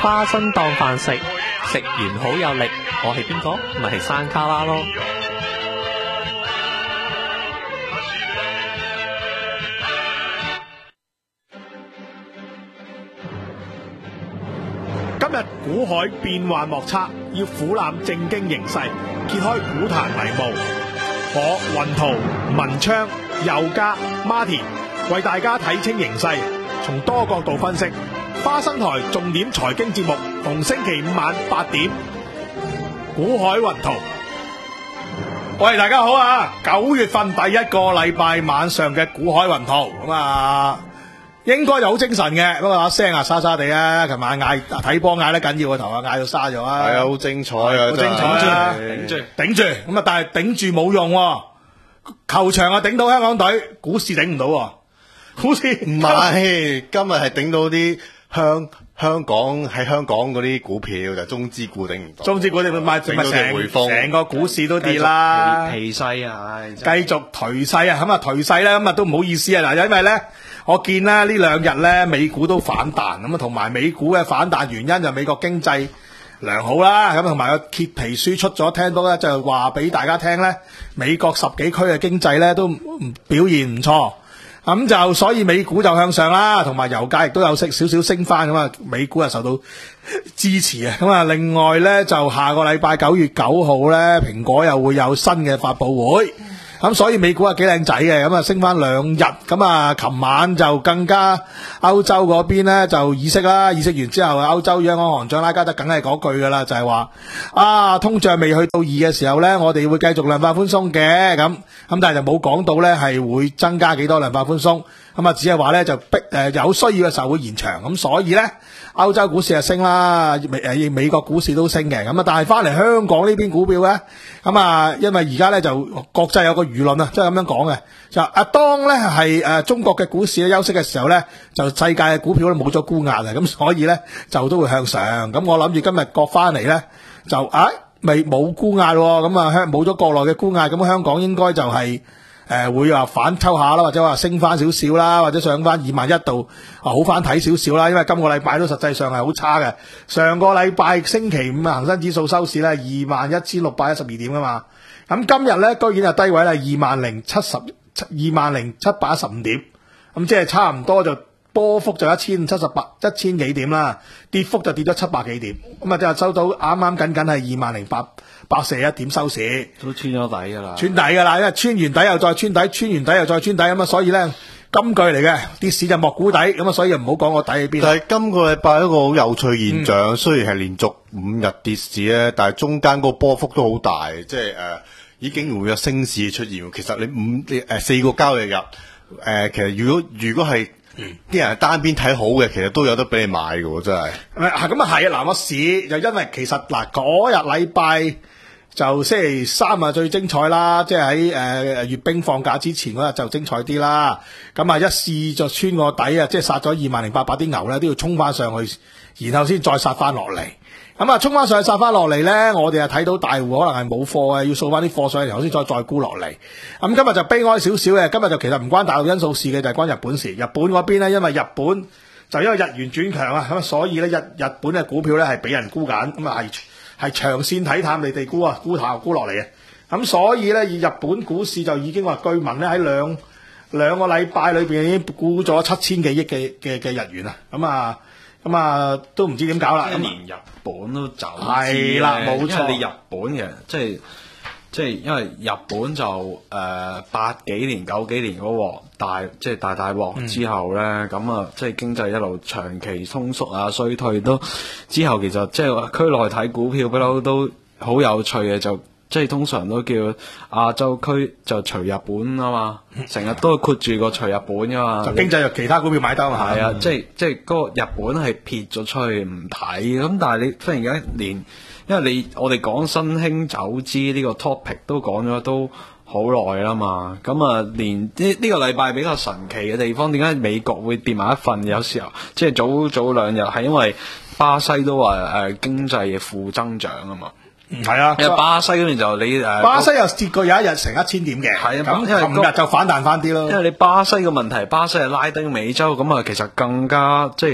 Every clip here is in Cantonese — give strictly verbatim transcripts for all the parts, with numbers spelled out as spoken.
花生當飯食，食完好有力。我係邊個？咪係山卡拉咯。 今日股海變幻莫測，要俯瞰正經形勢，揭開股壇迷霧。我雲圖、文昌、佑嘉、Martin 為大家睇清形勢，從多角度分析。花生台重點財經節目，逢星期五晚八點，股海雲圖。喂，大家好啊！九月份第一個禮拜晚上嘅股海雲圖，咁啊，應該就好精神嘅，不過把聲啊沙沙地啊。琴晚嗌睇波嗌得緊要個頭啊，嗌到沙咗啊。 係啊，好精彩啊， 好精彩啊！頂住，頂住，咁啊，但係頂住冇用喎，球場啊頂到香港隊，股市頂唔到喎，股市唔係，今日係頂到啲香香港喺香港嗰啲股票就中資股頂唔到， 中資股你咪咪成成個股市都跌啦， 疲勢啊， 繼續頹勢啊，咁啊頹勢咧，咁啊都唔好意思啊，嗱，因為咧我見咧呢兩日咧美股都反彈，咁啊同埋美股嘅反彈原因就美國經濟良好啦，咁同埋個揭皮書出咗，聽到咧就話俾大家聽咧，美國十幾區嘅經濟咧都表現唔錯。咁就所以美股就向上啦，同埋油價亦都有升少少升翻，咁啊美股啊受到支持啊。咁啊另外咧就下個禮拜九月九號咧，蘋果又會有新嘅發佈會，咁所以美股啊幾靚仔嘅，咁啊升翻兩日。咁啊琴晚就更加歐洲嗰邊咧就議息啦，議息完之後歐洲央行行長拉加德梗係嗰句噶啦，就係話啊通脹未去到二嘅時候咧，我哋會繼續量化寬鬆嘅，咁咁但係就冇講到咧係會增加幾多量化寬鬆，咁啊只係話咧就逼誒有需要嘅時候會延長，咁所以咧歐洲股市係升啦，美誒美國股市都升嘅，咁啊但係翻嚟香港呢邊股票咧，咁啊因為而家咧就國際有個輿論啊，即係咁樣講嘅，就啊當咧係誒中國嘅股市咧休息嘅時候咧，就世界嘅股票咧冇咗沽壓啊，咁所以咧就都會向上。咁我諗住今日國翻嚟咧就啊未冇沽壓喎，咁啊香冇咗國內嘅沽壓，咁香港應該就係、是、誒、呃、會話反抽下啦，或者話升翻少少啦，或者上翻二萬一度啊好翻睇少少啦，因為今個禮拜都實際上係好差嘅。上個禮拜星期五啊，恒生指數收市咧二萬一千六百一十二點啊嘛，咁今日咧居然係低位咧二萬零七十二萬零七百一十五點，咁即係差唔多就波幅就一千七十八一千幾點啦，跌幅就跌咗七百幾點，咁啊即係收到啱啱緊緊係二萬零八百四十一點收市， 都穿咗底噶啦， 穿底噶啦，因為穿完底又再穿底，穿完底又再穿底，咁啊所以咧金句嚟嘅，跌市就莫估底，咁啊所以又唔好講個底喺邊。 但係今個禮拜一個好有趣現象， 嗯、雖雖然係連續五日跌市咧，但係中間個波幅都好大，即係誒、呃、已經會有升市出現。其實你五誒、呃、四個交易日誒、呃，其實如果如果係啲、嗯、人係單邊睇好嘅，其實都有得俾你買嘅，真係。 咁啊係啊，嗱個市就因為其實嗱嗰日禮拜就星期三啊最精彩啦，即係喺誒閱兵放假之前嗰日就精彩啲啦。咁啊一試就穿個底啊，即係殺咗二萬零八百啲牛咧，都要衝翻上去，然後先再殺翻落嚟。咁啊衝翻上去殺翻落嚟咧，我哋啊睇到大戶可能係冇貨嘅，要掃翻啲貨上嚟，然後先再再沽落嚟。咁今日就悲哀少少嘅，今日就其實唔關大陸因素事嘅，就係、是、關日本事。日本嗰邊咧，因為日本就因為日元轉強啊，咁所以咧日日本嘅股票咧係俾人沽緊，咁啊係。係長線睇淡你哋沽啊，沽頭沽落嚟嘅，咁所以咧，日本股市就已經話據聞咧喺兩兩個禮拜裏邊已經沽咗七千幾億嘅嘅嘅日元啊，咁啊咁啊都唔知點搞啦。 咁連日本都走係啦，冇錯。 因為你日本嘅即係即係因為日本就誒、呃、八幾年九幾年嗰鑊大即係大大鑊之後咧，咁、嗯、啊即係經濟一路長期通縮啊衰退都之後，其實即係區內睇股票不嬲都好有趣嘅，就即係通常都叫亞洲區就除日本啊嘛，成日都括住個除日本噶嘛， 就經濟就其他股票買得嘛， 係啊，嗯、即係即係嗰個日本係撇咗出去唔睇，咁但係你忽然間連。因為你我哋講新興走資呢個 topic 都講咗都好耐啦嘛，咁啊連呢呢、這個禮拜比較神奇嘅地方，點解美國會跌埋一份？有時候即係早早兩日係因為巴西都話誒、呃、經濟嘅負增長啊嘛， 係啊， 因為巴西嗰邊就你誒、呃、 巴西又跌過有一日成一千點嘅，係啊，咁琴日就反彈翻啲咯。 因為你巴西嘅問題，巴西係拉丁美洲，咁啊其實更加即係。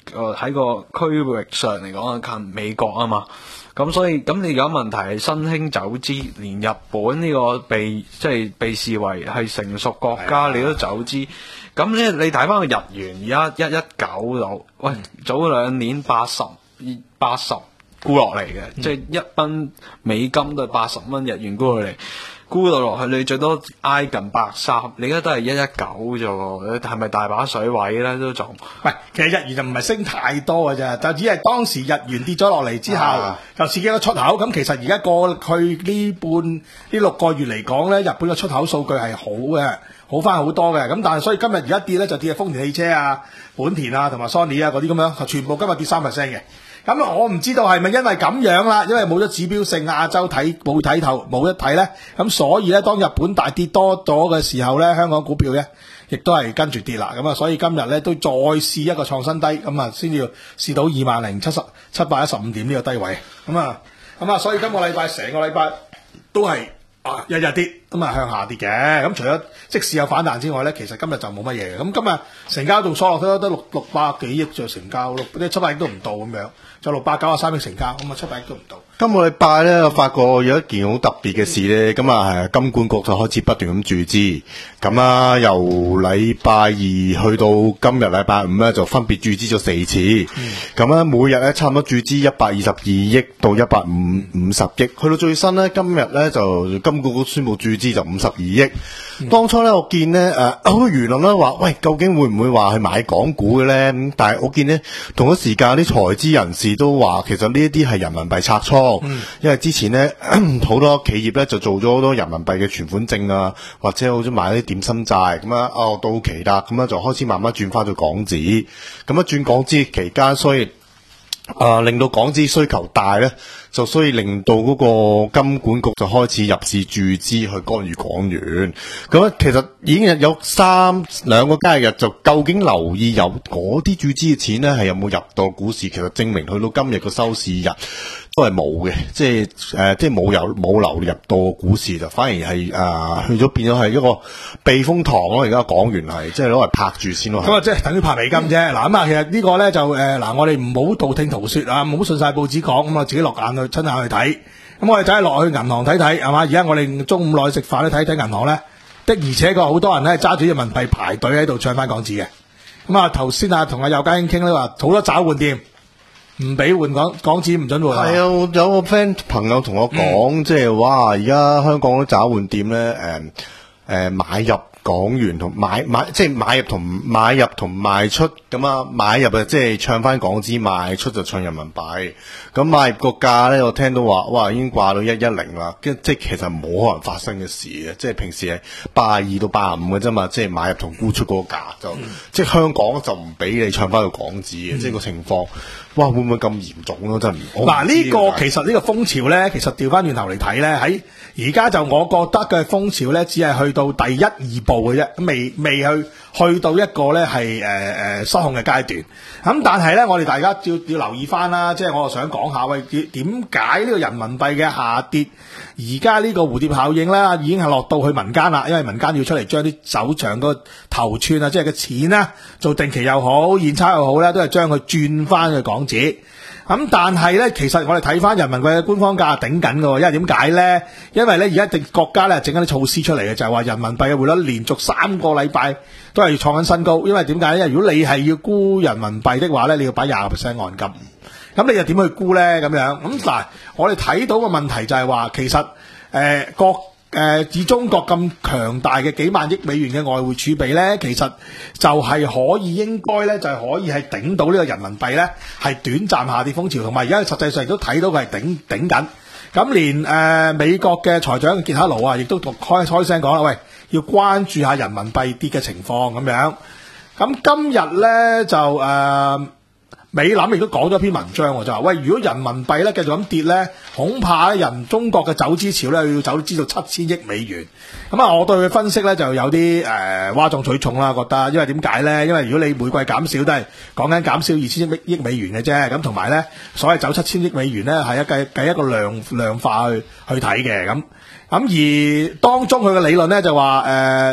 誒喺個區域上嚟講近美國啊嘛。咁所以咁你而家問題係新興走資，連日本呢個被即係被視為係成熟國家，你都走資。咁咧你睇翻個日元而家一一九度，喂早兩年八十八十沽落嚟嘅，嗯、即係一蚊美金都係八十蚊日元沽落嚟。沽到落去，你最多挨近百三，你而家都係一一九啫喎，係咪大把水位咧都仲？ 喂，其實日元就唔係升太多嘅啫，就只係當時日元跌咗落嚟之後，啊、就刺激咗出口。咁其實而家過去呢半呢六個月嚟講咧，日本嘅出口數據係好嘅，好翻好多嘅。咁但係所以今日而家跌咧就跌係豐田汽車啊、本田啊同埋 Sony 啊嗰啲咁樣，全部今日跌三 percent 嘅。咁啊，我唔知道係咪因為咁樣啦，因為冇咗指標性亞洲睇冇睇頭冇得睇咧，咁所以咧當日本大跌多咗嘅時候咧，香港股票咧亦都係跟住跌啦。咁啊，所以今日咧都再試一個創新低，咁啊先至試到二萬零七十七百一十五點呢個低位。咁啊，咁啊，所以今個禮拜成個禮拜都係啊日日跌，咁啊向下跌嘅。咁除咗即使有反彈之外咧，其實今日就冇乜嘢嘅。咁今日成交仲疏落都得六六百幾億就成交，六啲七百億都唔到咁樣。就六百九十三億成交，咁啊七百億都唔到。 今個禮拜咧，我發覺有一件好特別嘅事咧，咁啊係金管局就開始不斷咁注資，咁啊由禮拜二去到今日禮拜五咧，就分別注資咗四次，咁啊、嗯、每日咧差唔多注資一百二十二億到一百五十億，去到最新咧今日咧就金管局宣布注資就五十二億。嗯、當初咧我見咧誒好多輿論咧話，喂究竟會唔會話係買港股嘅咧？咁但係我見咧同一時間啲財資人士都話，其實呢一啲係人民幣拆倉。嗯、因為之前咧好多企業咧就做咗好多人民幣嘅存款證啊，或者好似買啲點心債咁啊，哦到期啦，咁啊就開始慢慢轉翻到港紙，咁啊轉港紙期間，所以啊、呃、令到港紙需求大咧，就所以令到嗰個金管局就開始入市注資去干預港元。咁其實已經有三兩個交易日，就究竟留意有嗰啲注資嘅錢咧係有冇入到股市？其實證明去到今日個收市日都係冇嘅，即係誒、呃，即係冇有冇流入到股市，就反而係誒、呃、去咗變咗係一個避風塘咯。而家港元係即係攞嚟拍住先咯。咁啊，即係等於拍美金啫。嗱咁啊，其實個呢個咧就誒嗱、呃，我哋唔好道聽途說啊，唔好信晒報紙講，咁啊自己落眼去親眼去睇。咁我哋就係落去銀行睇睇，係嘛？而家我哋中午落去食飯咧睇睇銀行咧，的而且確好多人咧揸住人民幣排隊喺度唱翻港紙嘅。咁啊頭先啊同阿邱家興傾咧話，好多找換店。唔俾換港港紙唔准換。係啊，有個 friend 朋友同我講，即係哇，而家香港啲找換店咧，誒、呃、誒、呃、買入港元同買買即係買入同買入同賣出咁啊，買入啊即係唱翻港紙，賣出就唱人民幣。咁買入個價咧，我聽到話哇已經掛到一一零啦，即係其實冇可能發生嘅事嘅，即係平時係八廿二到八廿五嘅啫嘛，即係買入同沽出嗰個價就、嗯、即係香港就唔俾你唱翻個港紙嘅，嗯、即係個情況。哇，會唔會咁嚴重咯？真係唔嗱呢個其實呢個風潮咧，其實調翻轉頭嚟睇咧，喺而家就我覺得嘅風潮咧，只係去到第一二步嘅啫，未未去去到一個咧係誒誒失控嘅階段。咁但係咧，我哋大家要要留意翻啦，即係我想講下喂，點解呢個人民幣嘅下跌，而家呢個蝴蝶效應咧，已經係落到去民間啦，因為民間要出嚟將啲手上個頭寸啊，即係嘅錢啦，做定期又好，現鈔又好咧，都係將佢轉翻去港紙。咁但係咧，其實我哋睇翻人民幣嘅官方價頂緊嘅，因為點解咧？因為咧而家一定國家咧整緊啲措施出嚟嘅，就係話人民幣嘅匯率連續三個禮拜都係創緊新高。因為點解咧？因為如果你係要沽人民幣的話咧，你要擺廿個 percent 按金，咁你又點去沽咧？咁樣咁嗱，我哋睇到嘅問題就係話，其實誒、呃、國。誒、呃，以中國咁強大嘅幾萬億美元嘅外匯儲備咧，其實就係可以應該咧，就係、是、可以係頂到呢個人民幣咧，係短暫下跌風潮，同埋而家實際上亦都睇到佢係頂頂緊。咁連誒、呃、美國嘅財長傑克勞啊，亦都開開聲講啦，喂，要關注下人民幣跌嘅情況咁樣。咁今日咧就誒。呃美林亦都講咗篇文章，就話喂，如果人民幣咧繼續咁跌咧，恐怕咧人中國嘅走資潮咧要走資到七千億美元。咁啊，我對佢分析咧就有啲誒嘩眾取寵啦，覺得，因為點解咧？因為如果你每季減少都係講緊減少二千億億美元嘅啫，咁同埋咧所謂走七千億美元咧係一計計一個量量化去去睇嘅咁。咁而當中佢嘅理論咧就話誒。呃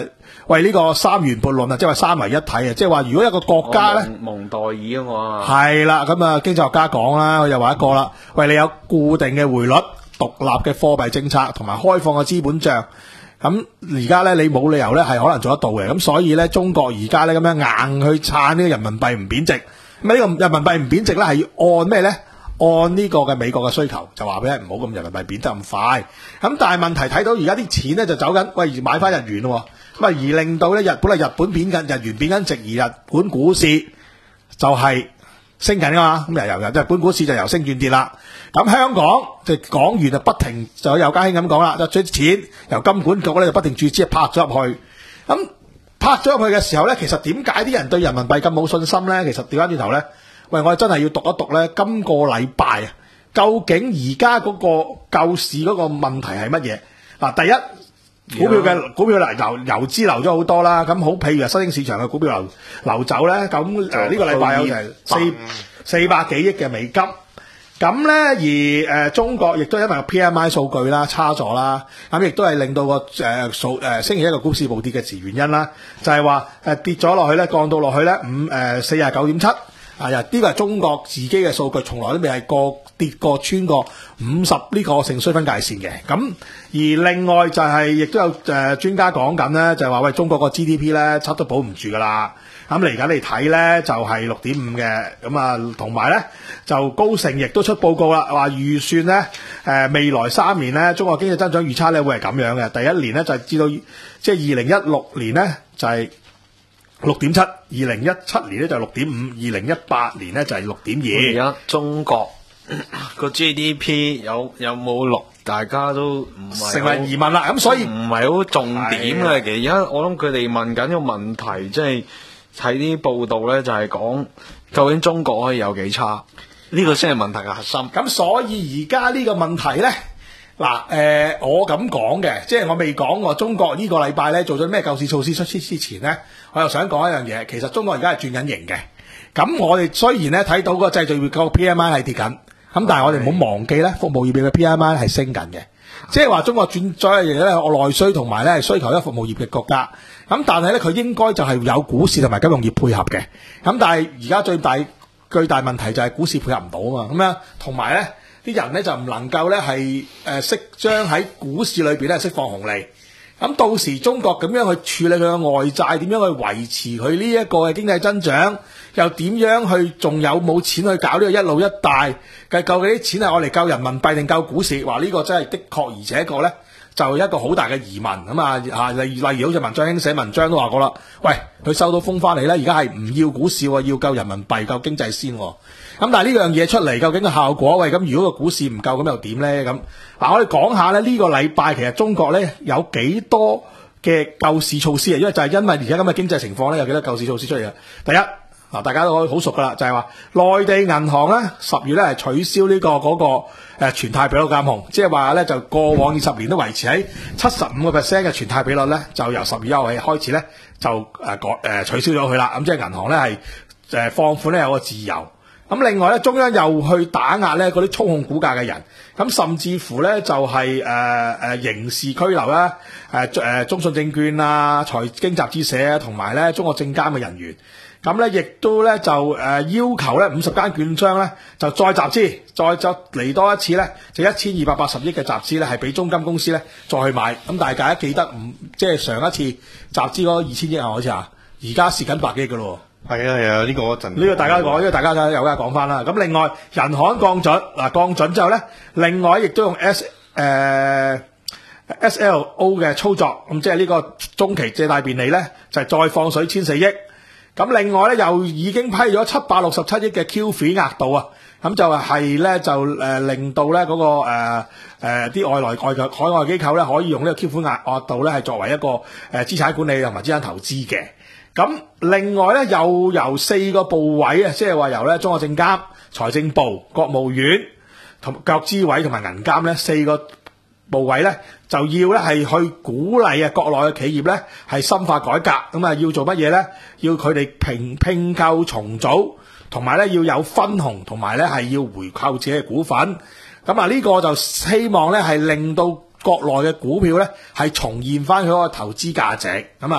喂呢、個三元悖論啊，即係話三位一體啊，即係話如果一個國家咧。 蒙蒙代爾啊嘛， 係啦，咁啊經濟學家講啦，佢又話一個啦，喂你有固定嘅匯率、獨立嘅貨幣政策同埋開放嘅資本帳，咁而家咧你冇理由咧係可能做得到嘅，咁所以咧中國而家咧咁樣硬去撐呢個人民幣唔貶值，咁呢個人民幣唔貶值咧係要按咩咧？按呢個嘅美國嘅需求，就話俾你唔好咁人民幣貶得咁快，咁但係問題睇到而家啲錢咧就走緊，喂買翻日元咯，咁啊而令到咧日本係日本貶緊，日元貶緊值，而日本股市就係升緊噶嘛，咁由由日本股市就由升轉跌啦。咁香港就港元就不停就有家興咁講啦，就將錢由金管局咧就不停注資拍咗入去。咁拍咗入去嘅時候咧，其實點解啲人對人民幣咁冇信心咧？其實調翻轉頭咧，喂，我哋真係要讀一讀咧，今個禮拜啊，究竟而家嗰個救市嗰個問題係乜嘢？嗱，第一。股票嘅股票流流流資流咗好多啦，咁好譬如新興市場嘅股票流流走咧，咁誒呢個禮拜有成四四百幾億嘅美金，咁咧而誒、呃、中國亦都因為個 P M I 數據啦差咗啦，咁亦都係令到個誒數誒星期一個股市暴跌嘅時原因啦，就係話誒跌咗落去咧，降到落去咧五誒四十九點七。啊！呢個係中國自己嘅數據，從來都未係過跌過穿過五十呢個盛衰分界線嘅。咁而另外就係、是、亦都有誒、呃、專家講緊咧，就係話喂中國個 G D P 咧七都保唔住噶啦。咁嚟緊嚟睇咧就係六點五嘅。咁啊同埋咧就高盛亦都出報告啦，話預算咧誒、呃、未來三年咧中國經濟增長預測咧會係咁樣嘅。第一年咧就係至到即係二零一六年咧就係、是。六點七，二零一七年咧就係六點五，二零一八年咧就係六點二。 而家中國個 G D P 有有冇六，大家都唔係成為疑問啦。咁所以唔係好重點嘅。其實而家我諗佢哋問緊個問題，即係睇啲報道咧，就係講究竟中國可以有幾差？呢個先係問題嘅核心。 咁所以而家呢個問題咧。嗱，誒、呃，我咁講嘅，即係我未講過中國呢個禮拜咧做咗咩救市措施出之之前咧，我又想講一樣嘢，其實中國而家係轉緊型嘅。咁我哋雖然咧睇到個製造業個 P M I 係跌緊，咁但係我哋唔好忘記咧，服務業嘅 P M I 係升緊嘅。即係話中國轉咗一樣嘢咧，我內需同埋咧係需求一服務業嘅國家。咁但係咧佢應該就係有股市同埋金融業配合嘅。咁但係而家最大最大問題就係股市配合唔到啊嘛。咁樣同埋咧。啲人咧就唔能夠咧係誒識將喺股市裏邊咧釋放紅利，咁到時中國咁樣去處理佢嘅外債，點樣去維持佢呢一個嘅經濟增長，又點樣去仲有冇錢去搞呢個一路一帶？計究竟啲錢係我嚟救人民幣定救股市？話呢個真係的確，而且個咧就一個好大嘅疑問咁啊！嚇，例如例如好似文章兄寫文章都話過啦，喂，佢收到風翻嚟咧，而家係唔要股市喎，要救人民幣、救經濟先喎。咁但係呢樣嘢出嚟，究竟個效果？喂，咁如果個股市唔夠，咁又點咧？咁嗱，我哋講下咧，呢個禮拜其實中國咧有幾多嘅救市措施啊？因為就係因為而家咁嘅經濟情況咧，有幾多救市措施出嚟啊？第一嗱，大家都可以好熟噶啦，就係話內地銀行咧十月咧係取消呢個嗰個誒存貸比率監控，即係話咧就過往二十年都維持喺七十五個 percent 嘅存貸比率咧，就由十月一號起開始咧就誒改誒取消咗佢啦。咁即係銀行咧係誒放款咧有個自由。咁另外咧，中央又去打壓咧嗰啲操控股價嘅人，咁甚至乎咧就係誒誒刑事拘留啦，誒誒中信證券啊、財經雜誌社啊，同埋咧中國證監嘅人員，咁咧亦都咧就誒要求咧五十間券商咧就再集資，再就嚟多一次咧，就一千二百八十億嘅集資咧係俾中金公司咧再去買，咁大家記得唔即係上一次集資嗰二千億啊，好似啊，而家蝕緊百億嘅咯。 係啊係啊，呢、這個嗰陣呢個大家講，因為大家有家講翻啦。咁另外人行降準嗱降準之後咧，另外亦都用 S 誒、呃、S L O 嘅操作，咁即係呢個中期借貸便利咧，就係、是、再放水千四億。咁另外咧又已經批咗七百六十七億嘅 Q F I 額度啊，咁就係咧就誒、呃、令到咧嗰、那個誒誒啲外來外嘅海外機構咧可以用呢個 Q F I 額額度咧係作為一個誒資產管理同埋資產投資嘅。咁另外咧又由四個部委啊，即係話由咧中國證監、財政部、國務院同國資委同埋銀監咧四個部委咧，就要咧係去鼓勵啊國內嘅企業咧係深化改革，咁啊要做乜嘢咧？要佢哋併併購重組，同埋咧要有分紅，同埋咧係要回購自己嘅股份。咁啊呢個就希望咧係令到國內嘅股票咧係重現翻佢嗰個投資價值。咁啊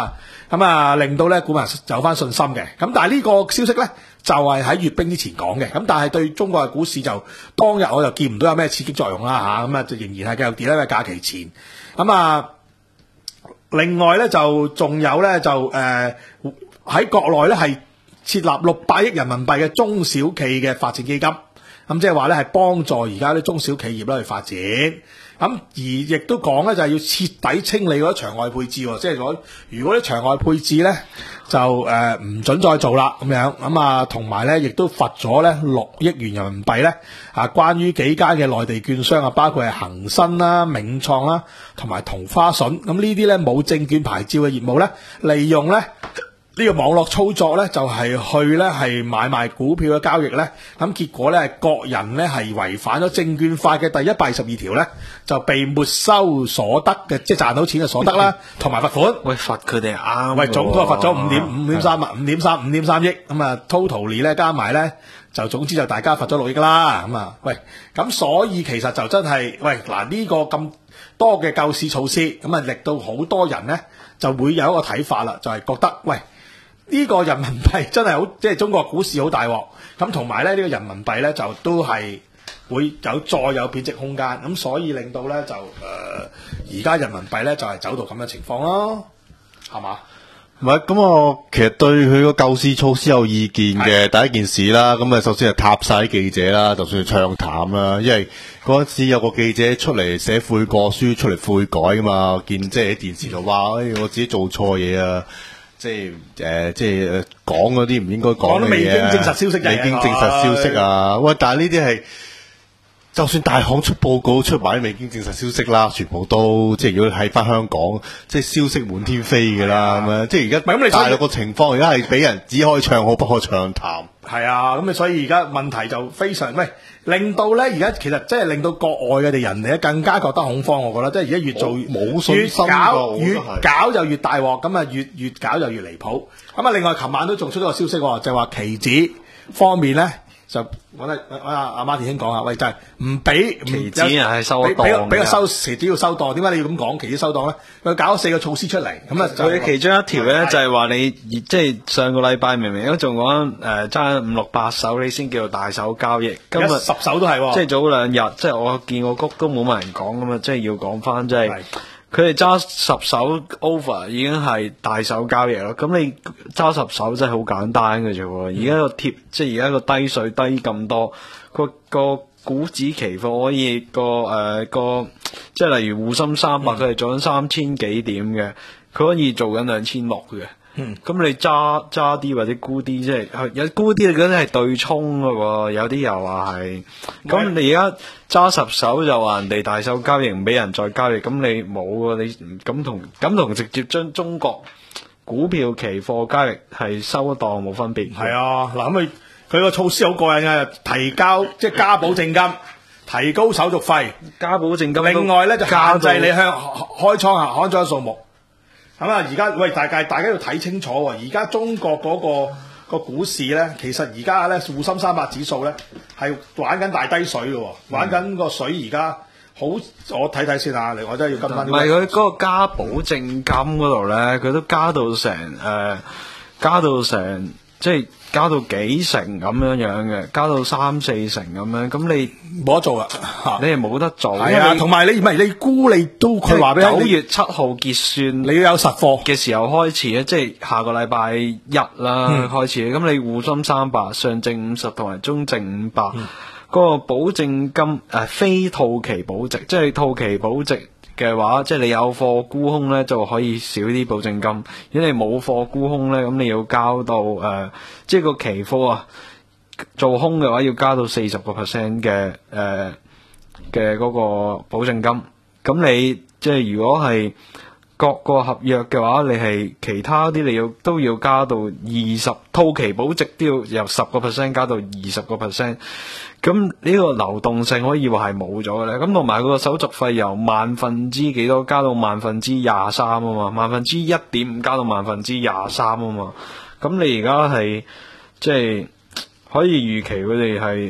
咁啊令到咧股民有翻信心嘅。咁但係呢個消息咧就係喺閱兵之前講嘅，咁但係對中國嘅股市就當日我就見唔到有咩刺激作用啦嚇，咁啊就仍然係繼續跌咧，因為假期前。咁啊另外咧就仲有咧就誒喺、呃、國內咧係設立六百億人民幣嘅中小企嘅發展基金，咁即係話咧係幫助而家啲中小企業咧去發展。咁而亦都講咧就係要徹底清理嗰啲場外配置，即係如果如果啲場外配置咧就誒唔、呃、準再做啦咁樣。咁啊同埋咧亦都罰咗咧六億元人民幣咧啊，關於幾間嘅內地券商啊，包括係恒生啦、銘創啦同埋同花順，咁呢啲咧冇證券牌照嘅業務咧，利用咧呢個網絡操作咧，就係去咧係買賣股票嘅交易咧，咁結果咧個人咧係違反咗證券法嘅第一百二十二條咧，就被沒收所得嘅，即係賺到錢嘅所得啦，同埋罰款。 喂，罰佢哋啱。 喂，總共罰咗五點五點三萬，五點三五點三億，咁啊 total 咧加埋咧，就總之就大家罰咗六億啦。咁啊，喂，咁所以其實就真係，喂嗱呢個咁多嘅救市措施，咁啊令到好多人咧就會有一個睇法啦，就係覺得喂。呢個人民幣真係好，即係中國股市好大鑊，咁同埋咧呢個人民幣咧就都係會有再有貶值空間，咁所以令到咧就誒而家人民幣咧就係走到咁嘅情況咯，係嘛？ 唔係咁，我其實對佢個救市措施有意見嘅。第一件事啦，咁啊首先係塔晒啲記者啦，就算係唱淡啦，因為嗰陣時有個記者出嚟寫悔過書，出嚟悔改噶嘛，見即係喺電視度話，哎，我自己做錯嘢啊！即係誒、呃，即係誒，講嗰啲唔應該講嘅嘢， 未經證實消息， 未經證實消息啊！喂，但係呢啲係就算大行出報告出埋未經證實消息啦，全部都即係如果喺翻香港，即係消息滿天飛㗎啦咁樣。即係而家大陸個情況，而家係俾人只可以唱好，不可唱淡。 係啊，咁啊，所以而家問題就非常喂，令到咧而家其實即係令到國外嘅哋人哋更加覺得恐慌，我覺得即係而家越做冇信心， 越搞越搞就越大鑊，咁啊越越搞就越離譜。咁啊，另外琴晚都仲出咗個消息，就係話期指方面咧。就我咧，阿阿馬田兄講下，喂，就係唔俾期指係收檔嘅， 俾個收期指要收檔，點解你要咁講？期指收檔咧，佢搞咗四個措施出嚟，咁啊， 佢其中一條咧就係話你，即係上個禮拜明明都仲講誒爭五六百手，你先叫做大手交易，今日十手都係喎， 即係早兩日，即係我見個谷都冇乜人講咁啊，即係要講翻，即係。佢哋揸十手 over 已經係大手交易咯，咁你揸十手真係好簡單嘅啫喎。而家個貼即係而家個低水低咁多，個個股指期貨可以個誒、呃、個即係例如滬深三百，佢係做緊三千幾點嘅，佢可以做緊兩千六嘅。嗯，咁你揸揸啲或者沽啲，即係有沽啲，你嗰啲係對沖嘅喎，有啲又話係。咁你而家揸十手就話人哋大手交易唔俾人再交易，咁你冇喎，你咁同咁同直接將中國股票期貨交易係收檔冇分別。 係啊，嗱咁佢佢個措施好過癮嘅，提交即係加保證金，提高手續費， 加保證金。 另外咧就限制你向開倉客開倉數目。咁啊！而家喂，大家大家要睇清楚喎。而家中國嗰、那個個股市咧，其實而家咧滬深三百指數咧係玩緊大低水嘅喎，玩緊個水而家好。我睇睇先啊，你我真係要跟翻。 唔係佢嗰個加保證金嗰度咧，佢都加到成誒、呃，加到成即係加到幾成咁樣樣嘅，加到三四成咁樣。咁你冇得做啦， 你係冇得做。 係啊，同埋你唔係你估你都佢話俾你九月七號結算， 你要有實貨嘅時候開始咧，即係下個禮拜一啦、嗯、開始。咁你滬深三百、上證五十同埋中證五百嗰個保證金誒、呃、非套期保值，即係套期保值嘅話，即係你有貨沽空咧就可以少啲保證金。如果你冇貨沽空咧，咁你要交到誒、呃，即係個期貨啊做空嘅話要交到四十個 percent 嘅誒嘅嗰個保證金。咁你即係如果係各個合約嘅話，你係其他啲你要都要加到二十套期保值都要由十個 percent 加到二十個 percent。咁呢個流動性可以話係冇咗嘅咧，咁同埋個手續費由萬分之幾多加到萬分之廿三啊嘛，萬分之一點五加到萬分之廿三啊嘛，咁你而家係即係可以預期佢哋係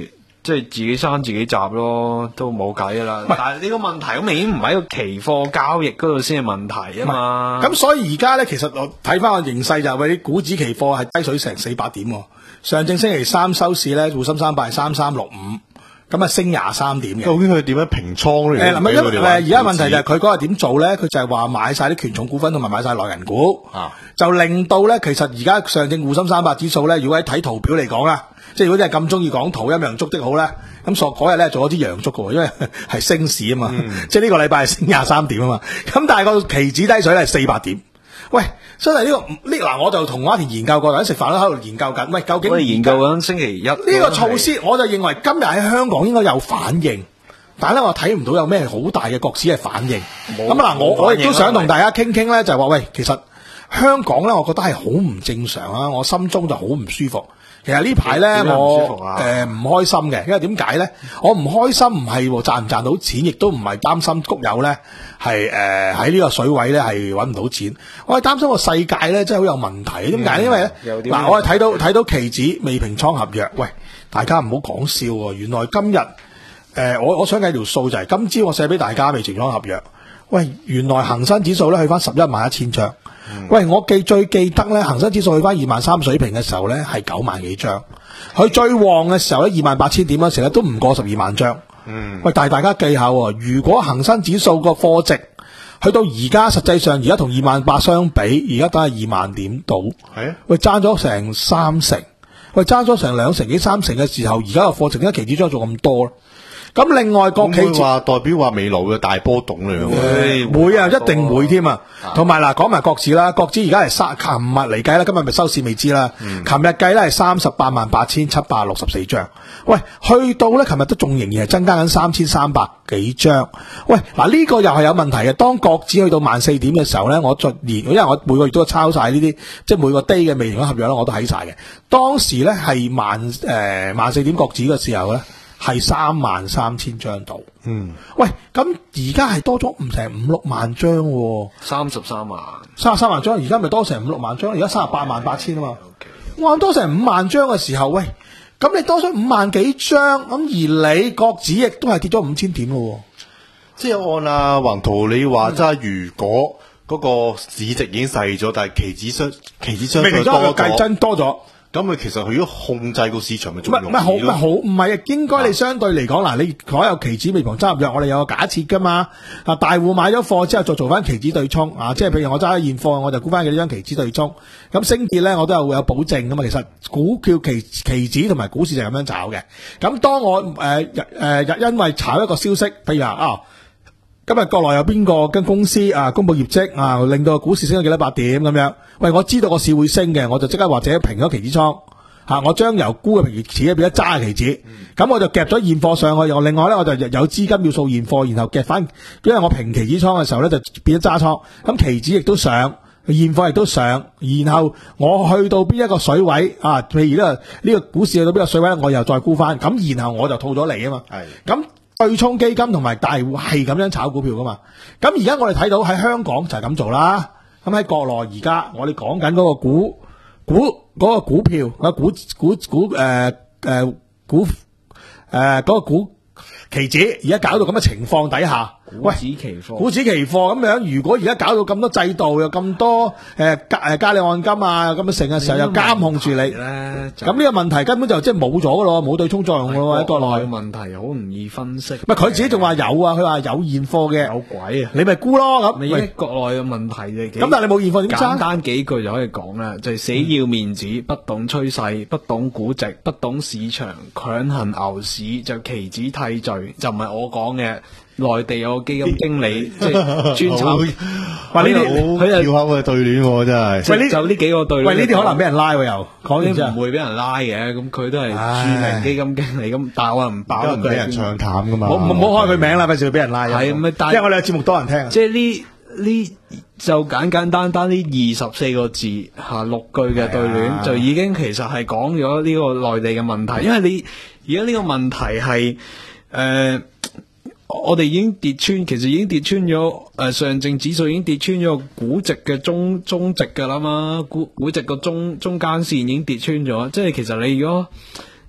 即係自己生自己閘咯，都冇計噶啦。但係呢個問題好明顯唔喺個期貨交易嗰度先係問題啊嘛。 咁所以而家咧，其實我睇翻個形勢就係喂啲股指期貨係低水成四百點喎。上證星期三收市咧，滬深三百係三三六五，咁啊升廿三點嘅。 究竟佢點樣平倉咧？ 誒嗱，因為誒而家問題就係佢嗰日點做咧？佢就係話買晒啲權重股份同埋買晒內銀股， 啊， 就令到咧其實而家上證滬深三百指數咧，如果喺睇圖表嚟講啦，即係如果真係咁中意講圖陰陽燭的好咧，咁索嗰日咧做咗支陽燭嘅喎，因為係升市啊嘛，嗯、即係呢個禮拜係升廿三點啊嘛，咁但係個期指低水咧係四百點。喂，所以呢、呢個呢嗱，我就同阿田研究過，喺食飯都喺度研究緊。喂，究竟我哋研究緊星期一呢個措施，我就認為今日喺香港應該有反應，但係咧我睇唔到有咩好大嘅國指係反應。咁嗱，我我亦都想同大家傾傾咧，就係話喂，其實香港咧，我覺得係好唔正常啊，我心中就好唔舒服。其實呢排咧，我誒唔、呃、開心嘅，因為點解咧？我唔開心唔係賺唔賺到錢，亦都唔係擔心谷友咧係誒喺呢個水位咧係揾唔到錢。我係擔心個世界咧真係好有問題。點解、嗯？因為咧嗱，我係睇到睇到期指未平倉合約。喂，大家唔好講笑喎！原來今日誒、呃、我我想計條數就係、是、今朝我寫俾大家未平倉合約。喂，原來恒生指數咧去翻十一萬一千張。嗯、喂，我記最記得咧，恒生指數去翻二萬三水平嘅時候咧，係九萬幾張。佢最旺嘅時候咧，二萬八千點嗰時咧，都唔過十二萬張。嗯，喂，但係大家記下，如果恒生指數個貨值去到而家，實際上而家同二萬八相比，而家都係二萬點到。係啊，喂，爭咗成三成，喂，爭咗成兩成幾三成嘅時候，而家個貨值點解期指將做咁多咧？咁另外國企話代表話未來嘅大波動嚟嘅，會啊，一定會添啊。同埋嗱，講埋國指啦，國指而家係三，琴日嚟計啦，今日咪收市未知啦。琴日計咧係三十八萬八千七百六十四張。喂，去到咧，琴日都仲仍然係增加緊三千三百幾張。喂，嗱、這、呢個又係有問題嘅。當國指去到萬四點嘅時候咧，我逐年，因為我每個月都抄晒呢啲，即係每個 day 嘅未平倉合約啦，我都睇晒嘅。當時咧係萬誒萬四點國指嘅時候咧。係三萬三千張度，嗯，喂，咁而家係多咗唔成五六萬張， 三十三萬， 三十三萬張，而家咪多成五六萬張，而家三十八萬八千啊嘛，哇，多成五萬張嘅時候，喂，咁你多咗五萬幾張，咁而你國指亦都係跌咗五千點咯， 即係按阿宏圖你話齋，如果嗰個市值已經細咗，但係期指相期指相對多咗， 計真多咗。 咁佢其實佢如果控制個市場咪仲容易咯？ 唔係好唔係好唔係啊！應該你相對嚟講嗱，你所有期指未平倉合約，我哋有個假設噶嘛。啊，大戶買咗貨之後，再做翻期指對沖啊，即係譬如我揸現貨，我就沽翻幾張期指對沖。咁升跌咧，我都有會有保證噶嘛。其實股票期期指同埋股市就係咁樣炒嘅。咁當我誒誒、呃、因為炒一個消息，譬如話啊。今日國內有邊個跟公司啊公布業績啊，令到個股市升咗幾多百點咁樣？喂，我知道個市會升嘅，我就即刻或者平咗期指倉吓，我將由沽嘅期指變咗揸嘅期指，咁、嗯、我就夾咗現貨上去。我另外咧，我就有資金要掃現貨，然後夾翻，因為我平期指倉嘅時候咧就變咗揸倉，咁期指亦都上，現貨亦都上，然後我去到邊一個水位啊？譬如呢個呢個股市去到邊個水位咧，我又再沽翻，咁然後我就套咗嚟啊嘛。係咁。對沖基金同埋大戶係咁樣炒股票噶嘛？咁而家我哋睇到喺香港就係咁做啦。咁喺國內而家我哋講緊嗰個股股嗰、嗰個股票嗰、嗰個、股股股誒誒、呃、股誒嗰、呃嗰個股期指，而家搞到咁嘅情況底下， 股指期貨， 股指期貨咁樣，如果而家搞到咁多制度，又咁多誒加誒加你按金啊，咁樣成嘅時候又監控住你咧，咁呢個問題根本就即係冇咗噶咯，冇對沖作用噶咯喺國內。 問題好唔易分析。 唔係佢自己仲話有啊，佢話有現貨嘅。有鬼啊！你咪沽咯咁。 你喺國內嘅問題嚟嘅。 咁但係你冇現貨點揸？ 簡單幾句就可以講啦，就係、是、死要面子，嗯、不懂趨勢，不懂估值，不懂市場，強行牛市就期指替罪，就唔係我講嘅。內地有個基金經理即係專炒， 話呢啲佢又跳下嘅對聯真係。 喂呢就呢幾個對聯， 喂呢啲可能俾人拉喎又，講完之後唔會俾人拉嘅，咁佢都係著名基金經理咁，但係我又唔爆唔俾人唱淡噶嘛。 唔好唔好開佢名啦，費事俾人拉。係咁啊，因為我哋嘅節目多人聽。 即係呢呢就簡簡單單呢二十四個字吓六句嘅對聯，就已經其實係講咗呢個內地嘅問題，因為你而家呢個問題係誒。呃我哋已經跌穿，其實已經跌穿咗誒、呃、上證指數已經跌穿咗個估值嘅中中值噶啦嘛，估估值個中中間線已經跌穿咗，即係其實你如果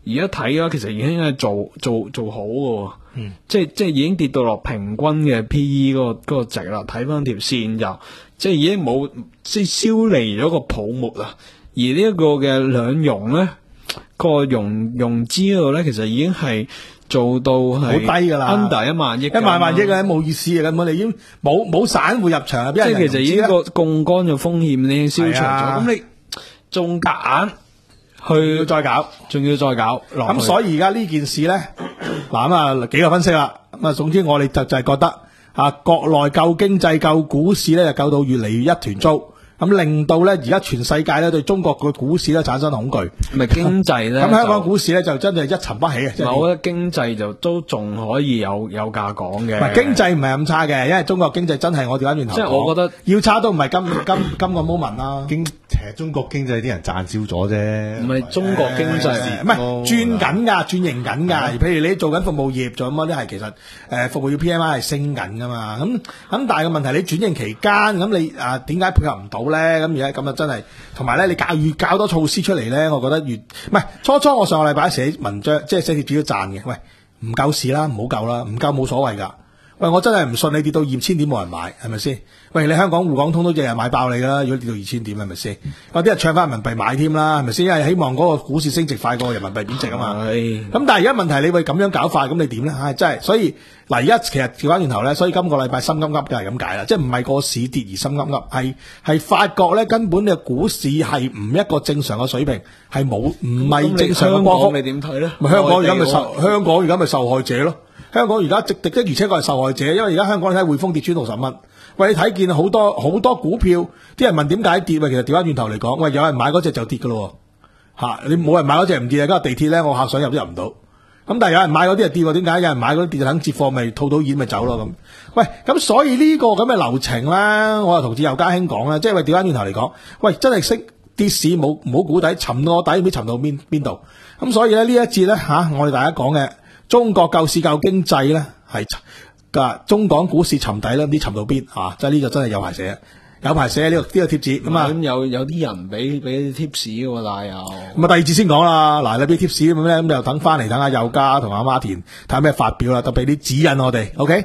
而家睇嘅話，其實已經係做做做好嘅喎。 嗯， 即係即係已經跌到落平均嘅 P E 嗰、嗰個嗰個值啦。睇翻條線就即係已經冇即係消離咗個泡沫啦。而呢一個嘅兩融咧，個融融資嗰度咧，其實已經係做到係好低㗎啦 under 一萬億， 一萬萬億啊，冇意思啊！咁我哋已經冇冇散戶入場啊，即即係其實已經個槓桿嘅風險已經消除咗。咁你仲夾硬去要再搞， 仲要再搞落去咁所以而家呢件事咧，嗱咁啊幾個分析啦。咁啊，總之我哋就就係覺得啊，國內救經濟、救股市咧，就救到越嚟越一團糟。咁令到咧，而家全世界咧對中國嘅股市咧產生恐懼。 咪經濟咧， 咁香港股市咧就真係一沉不起嘅。 唔係，我覺得經濟就都仲可以有有價講嘅。 唔係經濟唔係咁差嘅，因為中國經濟真係我調翻轉頭講， 即係我覺得要差都唔係今今今個 moment 啦。 經其實中國經濟啲人賺少咗啫， 唔係中國經濟， 唔係轉緊㗎，轉型緊㗎。譬如你做緊服務業，做緊嗰啲係其實誒服務業 P M I 係升緊㗎嘛。咁咁但係個問題，你轉型期間咁你啊點解配合唔到咧？咁而家咁啊真係，同埋咧你搞越搞多措施出嚟咧，我覺得越唔係初初我上個禮拜寫文章，即係寫貼紙都讚嘅。喂，唔夠市啦，唔好夠啦，唔夠冇所謂㗎。喂，我真係唔信你跌到二千點冇人買，係咪先？喂，你香港滬港通都日日買爆你㗎啦，如果跌到二千點係咪先？有啲人唱翻人民幣買添啦，係咪先？因為希望嗰個股市升值快過人民幣貶值啊嘛。咁但係而家問題，你會咁樣搞法，咁你點咧？唉，真係，所以嗱，而家其實調翻轉頭咧，所以今個禮拜心噏噏就係咁解啦，即係唔係個市跌而心噏噏，係係發覺咧根本嘅股市係唔一個正常嘅水平，係冇唔係正常嘅波幅。 你點睇咧？ 咪香港而家咪受香港而家咪受害者咯。香港而家直的的而且確係受害者，因為而家香港你睇匯豐跌穿六十蚊，喂，你睇見好多好多股票，啲人問點解跌？喂，其實調翻轉頭嚟講，喂，有人買嗰隻就跌噶咯，吓、啊、你冇人買嗰隻唔跌啊！今日地鐵咧，我客想入都入唔到，咁但係有人買嗰啲就跌喎，點解？有人買嗰啲跌就等接貨，咪套到現咪走咯咁。喂，咁所以呢個咁嘅流程咧，我又同志友家興講咧，即係喂調翻轉頭嚟講，喂，真係升跌市冇唔好估底，沉到個底唔知沉到邊邊度。咁所以咧呢一節咧吓，我哋大家講嘅。中國救市救經濟咧，係噶中港股市沉底咧，唔知沉到邊啊！即係呢個真係有排寫，有排寫呢個呢個貼紙咁啊！ 咁有有啲人俾俾啲 tips 嘅喎，但係又咁啊，第二節先講啦。嗱，你俾 tips 咁咧，咁又等翻嚟等下佑嘉同阿馬田睇下咩發表啦，就俾啲指引我哋。OK。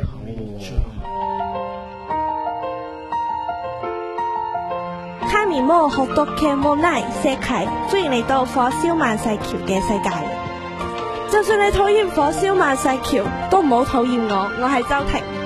卡米莫學到 Camona 世界，歡迎嚟到火燒萬世橋嘅世界。就算你討厭火燒萬世橋，都唔好討厭我，我係周婷。